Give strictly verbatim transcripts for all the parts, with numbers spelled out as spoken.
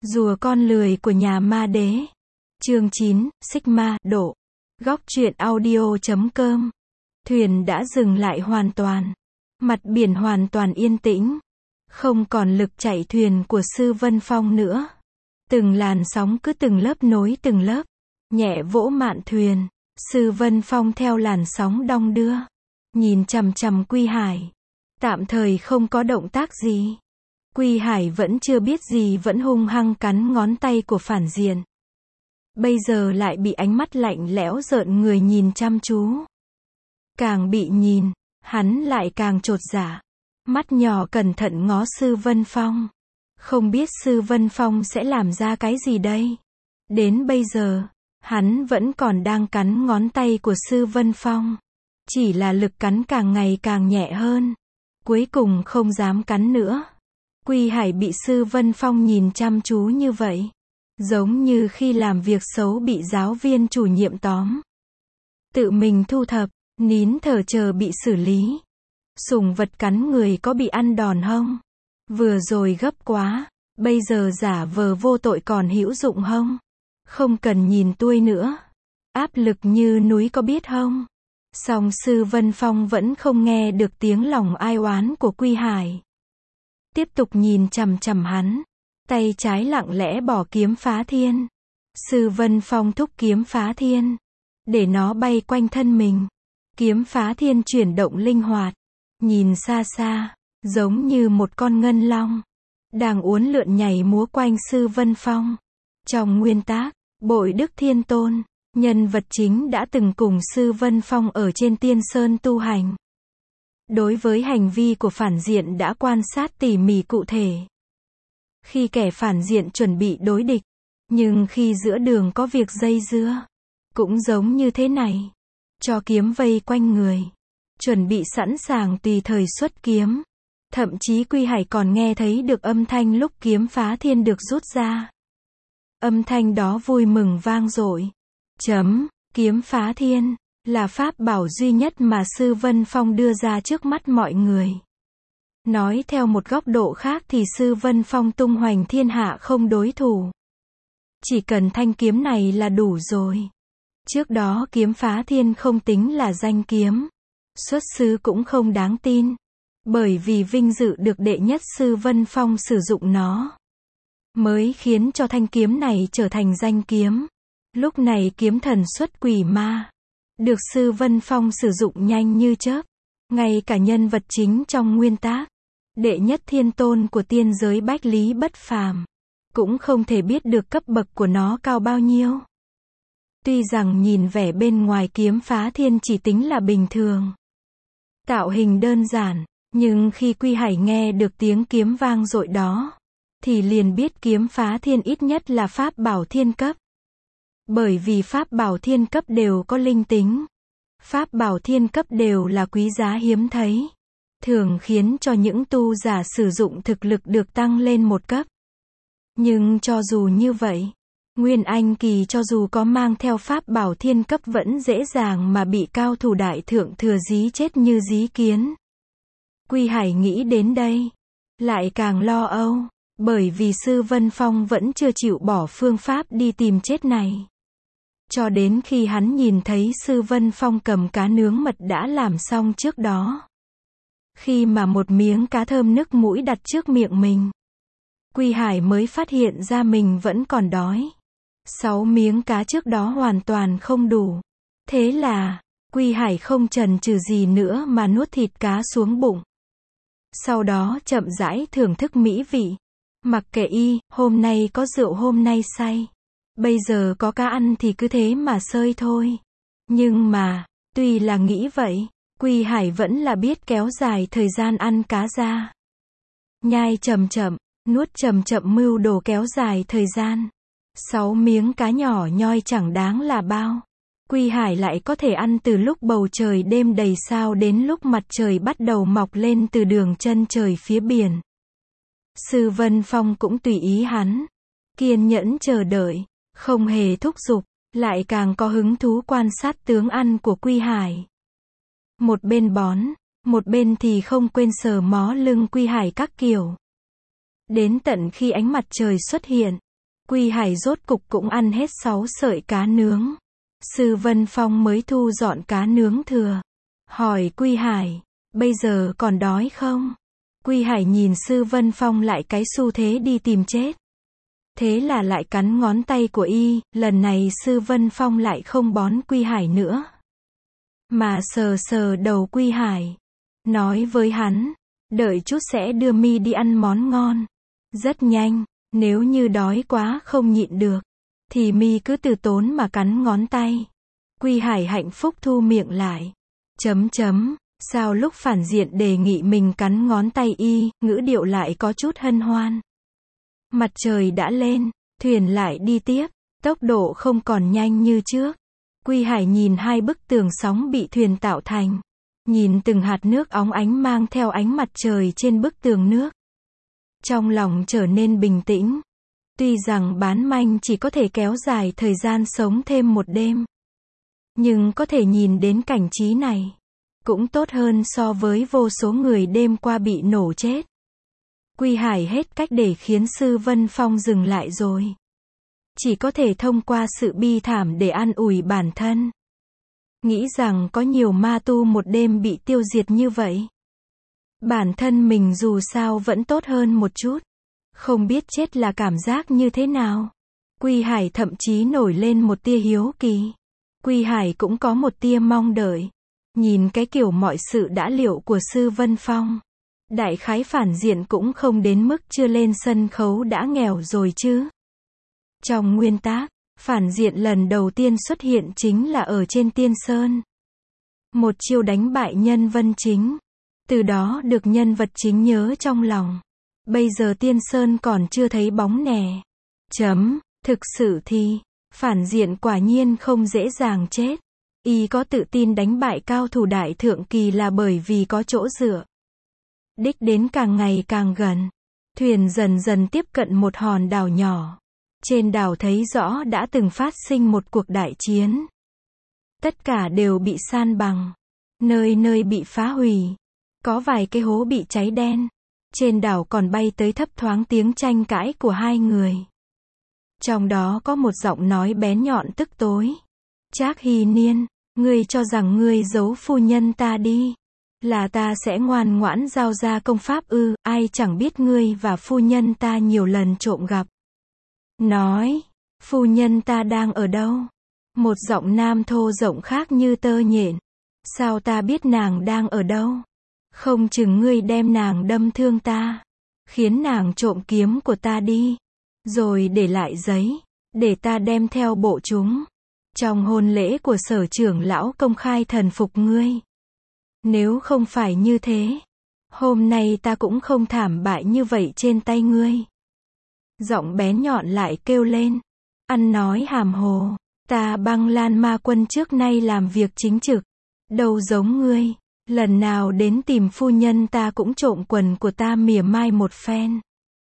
Rùa con lười của nhà ma đế. Chương chín, Sigma, độ. Góc truyện audio chấm com. Thuyền đã dừng lại hoàn toàn. Mặt biển hoàn toàn yên tĩnh. Không còn lực chạy thuyền của Sư Vân Phong nữa. Từng làn sóng cứ từng lớp nối từng lớp. Nhẹ vỗ mạn thuyền. Sư Vân Phong theo làn sóng đong đưa. Nhìn chằm chằm Quy Hải. Tạm thời không có động tác gì. Quy Hải vẫn chưa biết gì vẫn hung hăng cắn ngón tay của phản diện. Bây giờ lại bị ánh mắt lạnh lẽo rợn người nhìn chăm chú. Càng bị nhìn, hắn lại càng chột dạ. Mắt nhỏ cẩn thận ngó Sư Vân Phong. Không biết Sư Vân Phong sẽ làm ra cái gì đây? Đến bây giờ, hắn vẫn còn đang cắn ngón tay của Sư Vân Phong. Chỉ là lực cắn càng ngày càng nhẹ hơn. Cuối cùng không dám cắn nữa. Quy Hải bị Sư Vân Phong nhìn chăm chú như vậy. Giống như khi làm việc xấu bị giáo viên chủ nhiệm tóm. Tự mình thu thập, nín thở chờ bị xử lý. Sùng vật cắn người có bị ăn đòn không? Vừa rồi gấp quá, bây giờ giả vờ vô tội còn hữu dụng không? Không cần nhìn tôi nữa. Áp lực như núi có biết không? Song Sư Vân Phong vẫn không nghe được tiếng lòng ai oán của Quy Hải. Tiếp tục nhìn chằm chằm hắn. Tay trái lặng lẽ bỏ kiếm phá thiên. Sư Vân Phong thúc kiếm phá thiên. Để nó bay quanh thân mình. Kiếm phá thiên chuyển động linh hoạt. Nhìn xa xa, giống như một con ngân long. Đang uốn lượn nhảy múa quanh Sư Vân Phong. Trong nguyên tác, Bội Đức Thiên Tôn, nhân vật chính đã từng cùng Sư Vân Phong ở trên Tiên Sơn tu hành. Đối với hành vi của phản diện đã quan sát tỉ mỉ cụ thể. Khi kẻ phản diện chuẩn bị đối địch, nhưng khi giữa đường có việc dây dưa, cũng giống như thế này. Cho kiếm vây quanh người, chuẩn bị sẵn sàng tùy thời xuất kiếm. Thậm chí Quy Hải còn nghe thấy được âm thanh lúc kiếm phá thiên được rút ra. Âm thanh đó vui mừng vang dội. Chấm, kiếm phá thiên là pháp bảo duy nhất mà Sư Vân Phong đưa ra trước mắt mọi người. Nói theo một góc độ khác thì Sư Vân Phong tung hoành thiên hạ không đối thủ. Chỉ cần thanh kiếm này là đủ rồi. Trước đó kiếm phá thiên không tính là danh kiếm. Xuất xứ cũng không đáng tin. Bởi vì vinh dự được đệ nhất Sư Vân Phong sử dụng nó, mới khiến cho thanh kiếm này trở thành danh kiếm. Lúc này kiếm thần xuất quỷ ma. Được Sư Vân Phong sử dụng nhanh như chớp. Ngay cả nhân vật chính trong nguyên tác, đệ nhất thiên tôn của tiên giới Bách Lý Bất Phàm, cũng không thể biết được cấp bậc của nó cao bao nhiêu. Tuy rằng nhìn vẻ bên ngoài kiếm phá thiên chỉ tính là bình thường. Tạo hình đơn giản, nhưng khi Quy Hải nghe được tiếng kiếm vang dội đó, thì liền biết kiếm phá thiên ít nhất là pháp bảo thiên cấp. Bởi vì pháp bảo thiên cấp đều có linh tính. Pháp bảo thiên cấp đều là quý giá hiếm thấy. Thường khiến cho những tu giả sử dụng thực lực được tăng lên một cấp. Nhưng cho dù như vậy, Nguyên Anh kỳ cho dù có mang theo pháp bảo thiên cấp vẫn dễ dàng mà bị cao thủ đại thượng thừa dí chết như dí kiến. Quy Hải nghĩ đến đây, lại càng lo âu, bởi vì Sư Vân Phong vẫn chưa chịu bỏ phương pháp đi tìm chết này. Cho đến khi hắn nhìn thấy Sư Vân Phong cầm cá nướng mật đã làm xong trước đó. Khi mà một miếng cá thơm nức mũi đặt trước miệng mình, Quy Hải mới phát hiện ra mình vẫn còn đói. Sáu miếng cá trước đó hoàn toàn không đủ. Thế là, Quy Hải không chần chừ gì nữa mà nuốt thịt cá xuống bụng. Sau đó chậm rãi thưởng thức mỹ vị. Mặc kệ y, hôm nay có rượu hôm nay say. Bây giờ có cá ăn thì cứ thế mà sơi thôi. Nhưng mà, tuy là nghĩ vậy, Quy Hải vẫn là biết kéo dài thời gian ăn cá ra. Nhai chậm chậm, nuốt chậm chậm mưu đồ kéo dài thời gian. Sáu miếng cá nhỏ nhoi chẳng đáng là bao. Quy Hải lại có thể ăn từ lúc bầu trời đêm đầy sao đến lúc mặt trời bắt đầu mọc lên từ đường chân trời phía biển. Sư Vân Phong cũng tùy ý hắn. Kiên nhẫn chờ đợi, không hề thúc giục, lại càng có hứng thú quan sát tướng ăn của Quy Hải. Một bên bón, một bên thì không quên sờ mó lưng Quy Hải các kiểu. Đến tận khi ánh mặt trời xuất hiện, Quy Hải rốt cục cũng ăn hết sáu sợi cá nướng. Sư Vân Phong mới thu dọn cá nướng thừa. Hỏi Quy Hải, bây giờ còn đói không? Quy Hải nhìn Sư Vân Phong lại cái xu thế đi tìm chết. Thế là lại cắn ngón tay của y, lần này Sư Vân Phong lại không bón Quy Hải nữa. Mà sờ sờ đầu Quy Hải. Nói với hắn, đợi chút sẽ đưa mi đi ăn món ngon. Rất nhanh, nếu như đói quá không nhịn được, thì mi cứ từ tốn mà cắn ngón tay. Quy Hải hạnh phúc thu miệng lại. Chấm chấm, sao lúc phản diện đề nghị mình cắn ngón tay y, ngữ điệu lại có chút hân hoan. Mặt trời đã lên, thuyền lại đi tiếp, tốc độ không còn nhanh như trước. Quy Hải nhìn hai bức tường sóng bị thuyền tạo thành. Nhìn từng hạt nước óng ánh mang theo ánh mặt trời trên bức tường nước. Trong lòng trở nên bình tĩnh. Tuy rằng bán manh chỉ có thể kéo dài thời gian sống thêm một đêm. Nhưng có thể nhìn đến cảnh trí này. Cũng tốt hơn so với vô số người đêm qua bị nổ chết. Quy Hải hết cách để khiến Sư Vân Phong dừng lại rồi. Chỉ có thể thông qua sự bi thảm để an ủi bản thân. Nghĩ rằng có nhiều ma tu một đêm bị tiêu diệt như vậy. Bản thân mình dù sao vẫn tốt hơn một chút. Không biết chết là cảm giác như thế nào. Quy Hải thậm chí nổi lên một tia hiếu kỳ. Quy Hải cũng có một tia mong đợi. Nhìn cái kiểu mọi sự đã liệu của Sư Vân Phong. Đại khái phản diện cũng không đến mức chưa lên sân khấu đã nghèo rồi chứ. Trong nguyên tác, phản diện lần đầu tiên xuất hiện chính là ở trên Tiên Sơn. Một chiêu đánh bại nhân vật chính. Từ đó được nhân vật chính nhớ trong lòng. Bây giờ Tiên Sơn còn chưa thấy bóng nè. Chấm, thực sự thì, phản diện quả nhiên không dễ dàng chết. Y có tự tin đánh bại cao thủ đại thượng kỳ là bởi vì có chỗ dựa. Đích đến càng ngày càng gần. Thuyền dần dần tiếp cận một hòn đảo nhỏ. Trên đảo thấy rõ đã từng phát sinh một cuộc đại chiến. Tất cả đều bị san bằng. Nơi nơi bị phá hủy. Có vài cái hố bị cháy đen. Trên đảo còn bay tới thấp thoáng tiếng tranh cãi của hai người. Trong đó có một giọng nói bén nhọn tức tối. Trác Hy Niên, ngươi cho rằng ngươi giấu phu nhân ta đi. Là ta sẽ ngoan ngoãn giao ra công pháp ư, ai chẳng biết ngươi và phu nhân ta nhiều lần trộm gặp. Nói, phu nhân ta đang ở đâu? Một giọng nam thô rộng khác như tơ nhện. Sao ta biết nàng đang ở đâu? Không chừng ngươi đem nàng đâm thương ta. Khiến nàng trộm kiếm của ta đi. Rồi để lại giấy. Để ta đem theo bộ chúng. Trong hôn lễ của Sở trưởng lão công khai thần phục ngươi. Nếu không phải như thế, hôm nay ta cũng không thảm bại như vậy trên tay ngươi. Giọng bén nhọn lại kêu lên. Ăn nói hàm hồ. Ta Băng Lan Ma Quân trước nay làm việc chính trực. Đâu giống ngươi. Lần nào đến tìm phu nhân ta cũng trộm quần của ta mỉa mai một phen.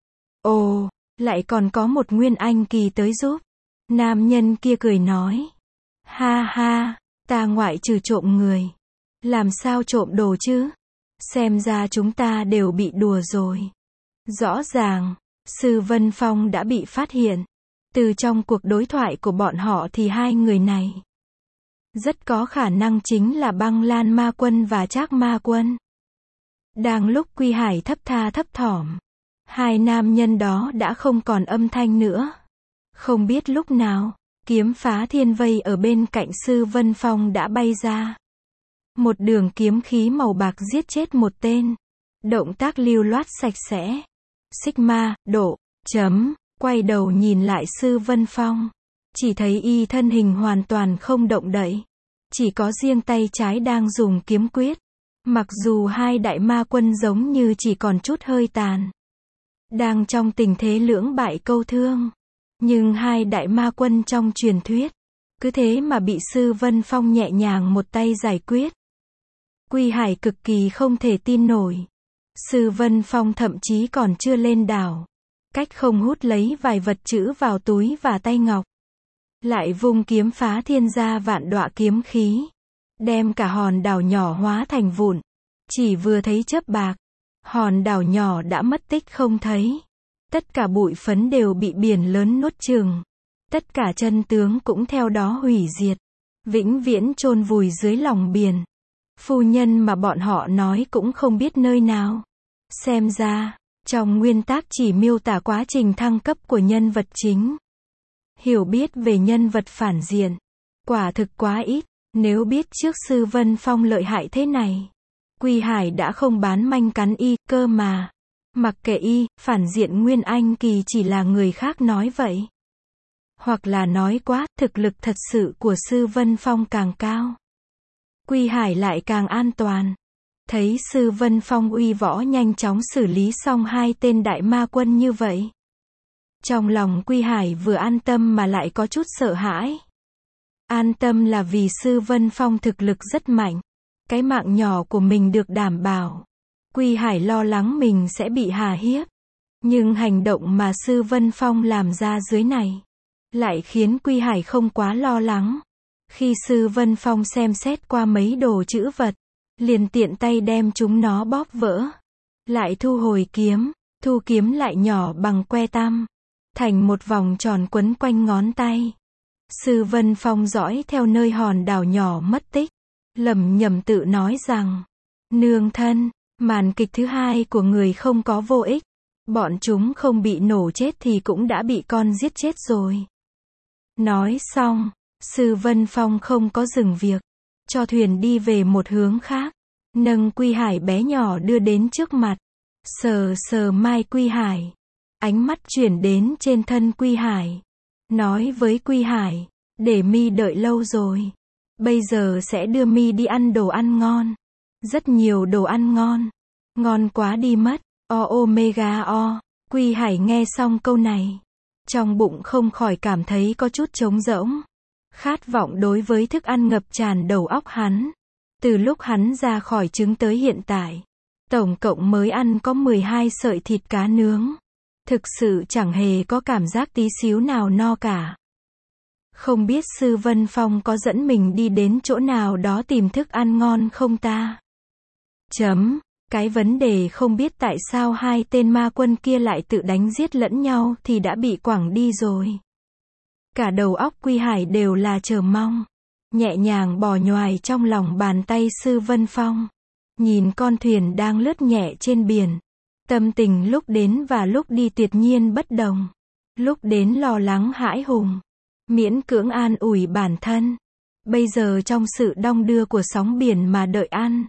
Ồ, lại còn có một nguyên anh kỳ tới giúp. Nam nhân kia cười nói. Ha ha, ta ngoại trừ trộm người. Làm sao trộm đồ chứ? Xem ra chúng ta đều bị đùa rồi. Rõ ràng, Sư Vân Phong đã bị phát hiện. Từ trong cuộc đối thoại của bọn họ thì hai người này rất có khả năng chính là Băng Lan Ma Quân và Trác Ma Quân. Đang lúc Quy Hải thấp tha thấp thỏm, hai nam nhân đó đã không còn âm thanh nữa. Không biết lúc nào, kiếm phá thiên vây ở bên cạnh Sư Vân Phong đã bay ra. Một đường kiếm khí màu bạc giết chết một tên. Động tác lưu loát sạch sẽ. Sigma, độ, chấm, quay đầu nhìn lại Sư Vân Phong. Chỉ thấy y thân hình hoàn toàn không động đậy. Chỉ có riêng tay trái đang dùng kiếm quyết. Mặc dù hai đại ma quân giống như chỉ còn chút hơi tàn. Đang trong tình thế lưỡng bại câu thương. Nhưng hai đại ma quân trong truyền thuyết. Cứ thế mà bị Sư Vân Phong nhẹ nhàng một tay giải quyết. Quy Hải cực kỳ không thể tin nổi. Sư Vân Phong thậm chí còn chưa lên đảo. Cách không hút lấy vài vật chữ vào túi và tay ngọc. Lại vung kiếm phá thiên ra vạn đọa kiếm khí. Đem cả hòn đảo nhỏ hóa thành vụn. Chỉ vừa thấy chớp bạc. Hòn đảo nhỏ đã mất tích không thấy. Tất cả bụi phấn đều bị biển lớn nuốt chửng. Tất cả chân tướng cũng theo đó hủy diệt. Vĩnh viễn chôn vùi dưới lòng biển. Phu nhân mà bọn họ nói cũng không biết nơi nào. Xem ra, trong nguyên tác chỉ miêu tả quá trình thăng cấp của nhân vật chính. Hiểu biết về nhân vật phản diện, quả thực quá ít. Nếu biết trước Sư Vân Phong lợi hại thế này, Quy Hải đã không bán manh cắn y, cơ mà. Mặc kệ y, phản diện Nguyên Anh Kỳ chỉ là người khác nói vậy. Hoặc là nói quá, thực lực thật sự của Sư Vân Phong càng cao, Quy Hải lại càng an toàn. Thấy Sư Vân Phong uy võ nhanh chóng xử lý xong hai tên đại ma quân như vậy, trong lòng Quy Hải vừa an tâm mà lại có chút sợ hãi. An tâm là vì Sư Vân Phong thực lực rất mạnh, cái mạng nhỏ của mình được đảm bảo. Quy Hải lo lắng mình sẽ bị hà hiếp. Nhưng hành động mà Sư Vân Phong làm ra dưới này lại khiến Quy Hải không quá lo lắng. Khi Sư Vân Phong xem xét qua mấy đồ trữ vật, liền tiện tay đem chúng nó bóp vỡ. Lại thu hồi kiếm, thu kiếm lại nhỏ bằng que tăm, thành một vòng tròn quấn quanh ngón tay. Sư Vân Phong dõi theo nơi hòn đảo nhỏ mất tích, lẩm nhẩm tự nói rằng, nương thân, màn kịch thứ hai của người không có vô ích. Bọn chúng không bị nổ chết thì cũng đã bị con giết chết rồi. Nói xong, Sư Vân Phong không có dừng việc, cho thuyền đi về một hướng khác, nâng Quy Hải bé nhỏ đưa đến trước mặt, sờ sờ mai Quy Hải, ánh mắt chuyển đến trên thân Quy Hải, nói với Quy Hải, để mi đợi lâu rồi, bây giờ sẽ đưa mi đi ăn đồ ăn ngon, rất nhiều đồ ăn ngon, ngon quá đi mất. O omega o, Quy Hải nghe xong câu này, trong bụng không khỏi cảm thấy có chút trống rỗng. Khát vọng đối với thức ăn ngập tràn đầu óc hắn. Từ lúc hắn ra khỏi trứng tới hiện tại, tổng cộng mới ăn có mười hai sợi thịt cá nướng. Thực sự chẳng hề có cảm giác tí xíu nào no cả. Không biết Sư Vân Phong có dẫn mình đi đến chỗ nào đó tìm thức ăn ngon không ta? Chấm. Cái vấn đề không biết tại sao hai tên ma quân kia lại tự đánh giết lẫn nhau thì đã bị quẳng đi rồi. Cả đầu óc Quy Hải đều là chờ mong. Nhẹ nhàng bò nhoài trong lòng bàn tay Sư Vân Phong. Nhìn con thuyền đang lướt nhẹ trên biển. Tâm tình lúc đến và lúc đi tuyệt nhiên bất đồng. Lúc đến lo lắng hãi hùng. Miễn cưỡng an ủi bản thân. Bây giờ trong sự đong đưa của sóng biển mà đợi ăn.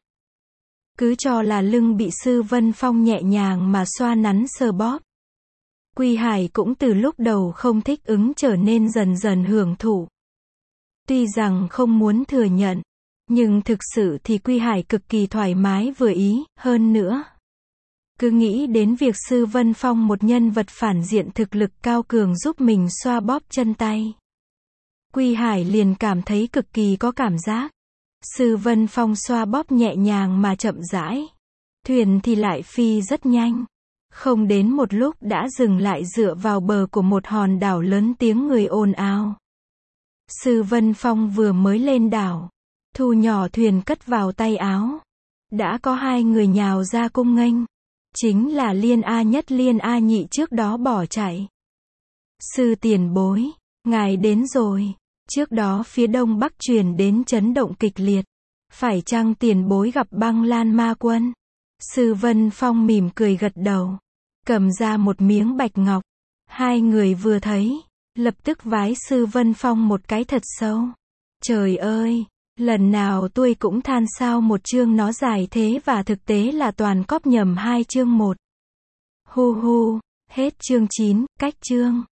Cứ cho là lưng bị Sư Vân Phong nhẹ nhàng mà xoa nắn sờ bóp. Quy Hải cũng từ lúc đầu không thích ứng trở nên dần dần hưởng thụ. Tuy rằng không muốn thừa nhận, nhưng thực sự thì Quy Hải cực kỳ thoải mái vừa ý, hơn nữa. Cứ nghĩ đến việc Sư Vân Phong một nhân vật phản diện thực lực cao cường giúp mình xoa bóp chân tay. Quy Hải liền cảm thấy cực kỳ có cảm giác. Sư Vân Phong xoa bóp nhẹ nhàng mà chậm rãi. Thuyền thì lại phi rất nhanh. Không đến một lúc đã dừng lại dựa vào bờ của một hòn đảo lớn tiếng người ồn ào. Sư Vân Phong vừa mới lên đảo, thu nhỏ thuyền cất vào tay áo. Đã có hai người nhào ra cung nghênh. Chính là Liên A Nhất Liên A Nhị trước đó bỏ chạy. Sư tiền bối, ngài đến rồi. Trước đó phía đông bắc truyền đến chấn động kịch liệt. Phải chăng tiền bối gặp Băng Lan ma quân? Sư Vân Phong mỉm cười gật đầu. Cầm ra một miếng bạch ngọc. Hai người vừa thấy, lập tức vái Sư Vân Phong một cái thật sâu. Trời ơi, lần nào tôi cũng than sao một chương nó dài thế và thực tế là toàn cóp nhầm hai chương một. Hu hu, hết chương chín, cách chương.